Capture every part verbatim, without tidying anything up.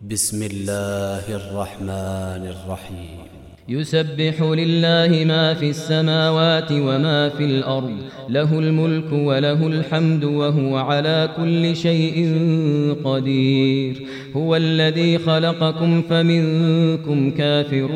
بسم الله الرحمن الرحيم يسبح لله ما في السماوات وما في الأرض، له الملك وله الحمد وهو على كل شيء قدير. هو الذي خلقكم فمنكم كافر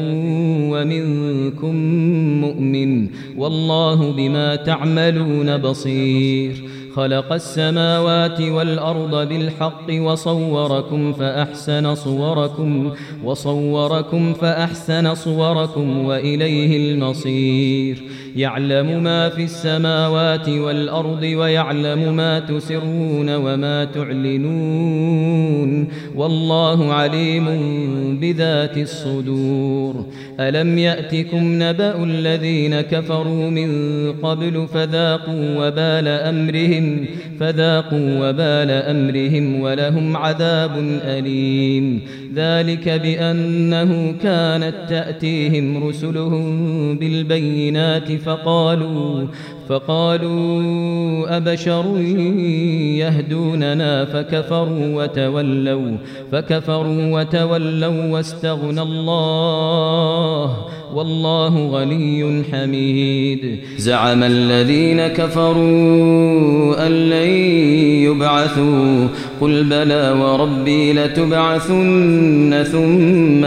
ومنكم مؤمن، والله بما تعملون بصير. خلق السماوات والأرض بالحق وصوركم فأحسن صوركم وصوركم فأحسن صوركم وإليه المصير. يعلم ما في السماوات والأرض ويعلم ما تسرون وما تعلنون، والله عليم بذات الصدور. ألم يأتكم نبأ الذين كفروا من قبل فذاقوا وبال أمرهم فذاقوا وبال أمرهم ولهم عذاب أليم. ذلك بأنه كانت تأتيهم رسلهم بالبينات فقالوا فقالوا أبشر يهدوننا فكفروا وتولوا فكفروا وتولوا واستغنى الله والله غني حميد. زعم الذين كفروا أن لن يبعثوا قل بلى وربي لتبعثن ثم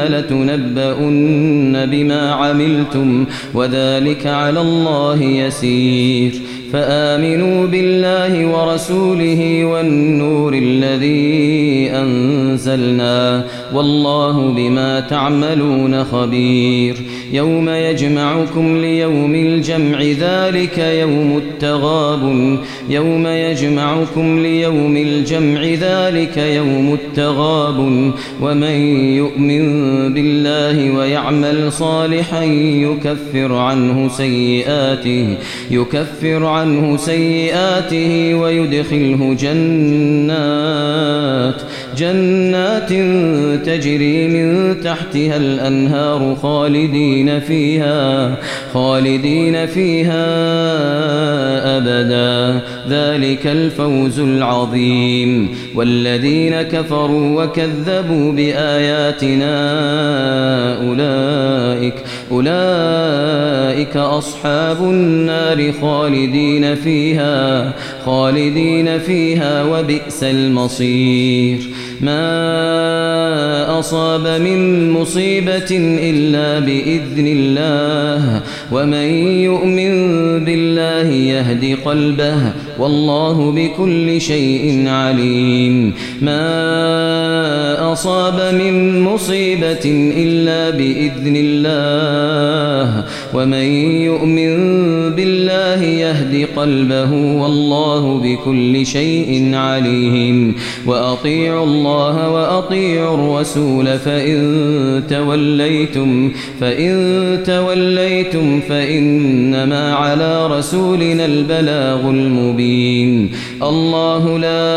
لتنبؤن بما عملتم وذلك على الله يسير. فآمنوا بالله ورسوله والنور الذي أنزلنا والله بما تعملون خبير. يوم يجمعكم ليوم الجمع ذلك يوم التغابن يوم يجمعكم ليوم الجمع ذلك يوم التغابن ومن يؤمن بالله ويعمل صالحا يكفر عنه سيئاته يكفر عنه سيئاته ويدخله جنات جنات تجري من تحتها الأنهار خالدين فيها خالدين فيها أبدا ذلك الفوز العظيم. والذين كفروا وكذبوا بآياتنا أولئك أولئك أصحاب النار خالدين فيها خالدين فيها وبئس المصير. ما أصاب من مصيبة إلا بإذن الله ومن يؤمن بالله يهد قلبه والله بكل شيء عليم. ما أصاب من مصيبة إلا بإذن الله ومن يؤمن بالله يهد قلبه والله بكل شيء عليم. وأطيعوا الله وأطيعوا الرسول فإن توليتم فإن توليتم فإنما على رسولنا البلاغ المبين. الله لا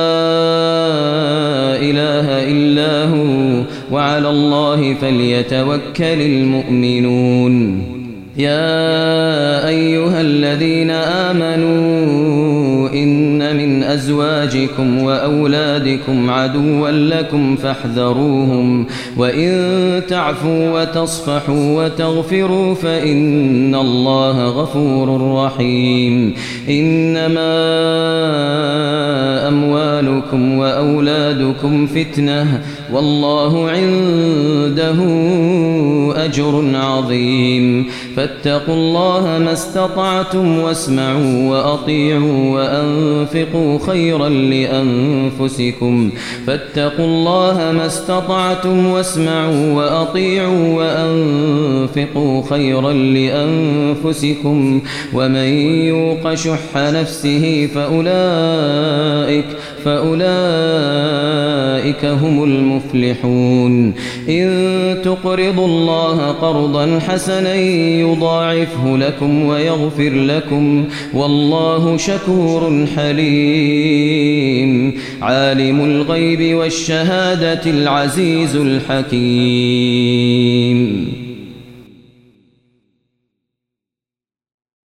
إله إلا هو وعلى الله فليتوكل المؤمنون. يا أيها الذين آمنوا إن من أزواجكم وأولادكم عدوا لكم فاحذروهم وإن تعفوا وتصفحوا وتغفروا فإن الله غفور رحيم. إنما أموالكم وأولادكم فتنة والله عنده أجر عظيم. فاتقوا الله ما استطعتم واسمعوا وأطيعوا وأنفقوا خيرا لأنفسكم فاتقوا الله ما استطعتم واسمعوا وأطيعوا وأنفقوا خيرا لأنفسكم ومن يوق شح نفسه فأولئك فأولئك هم المفلحون. إن تقرضوا الله قرضا حسنا يضاعفه لكم ويغفر لكم والله شكور حليم. عالم الغيب والشهادة العزيز الحكيم.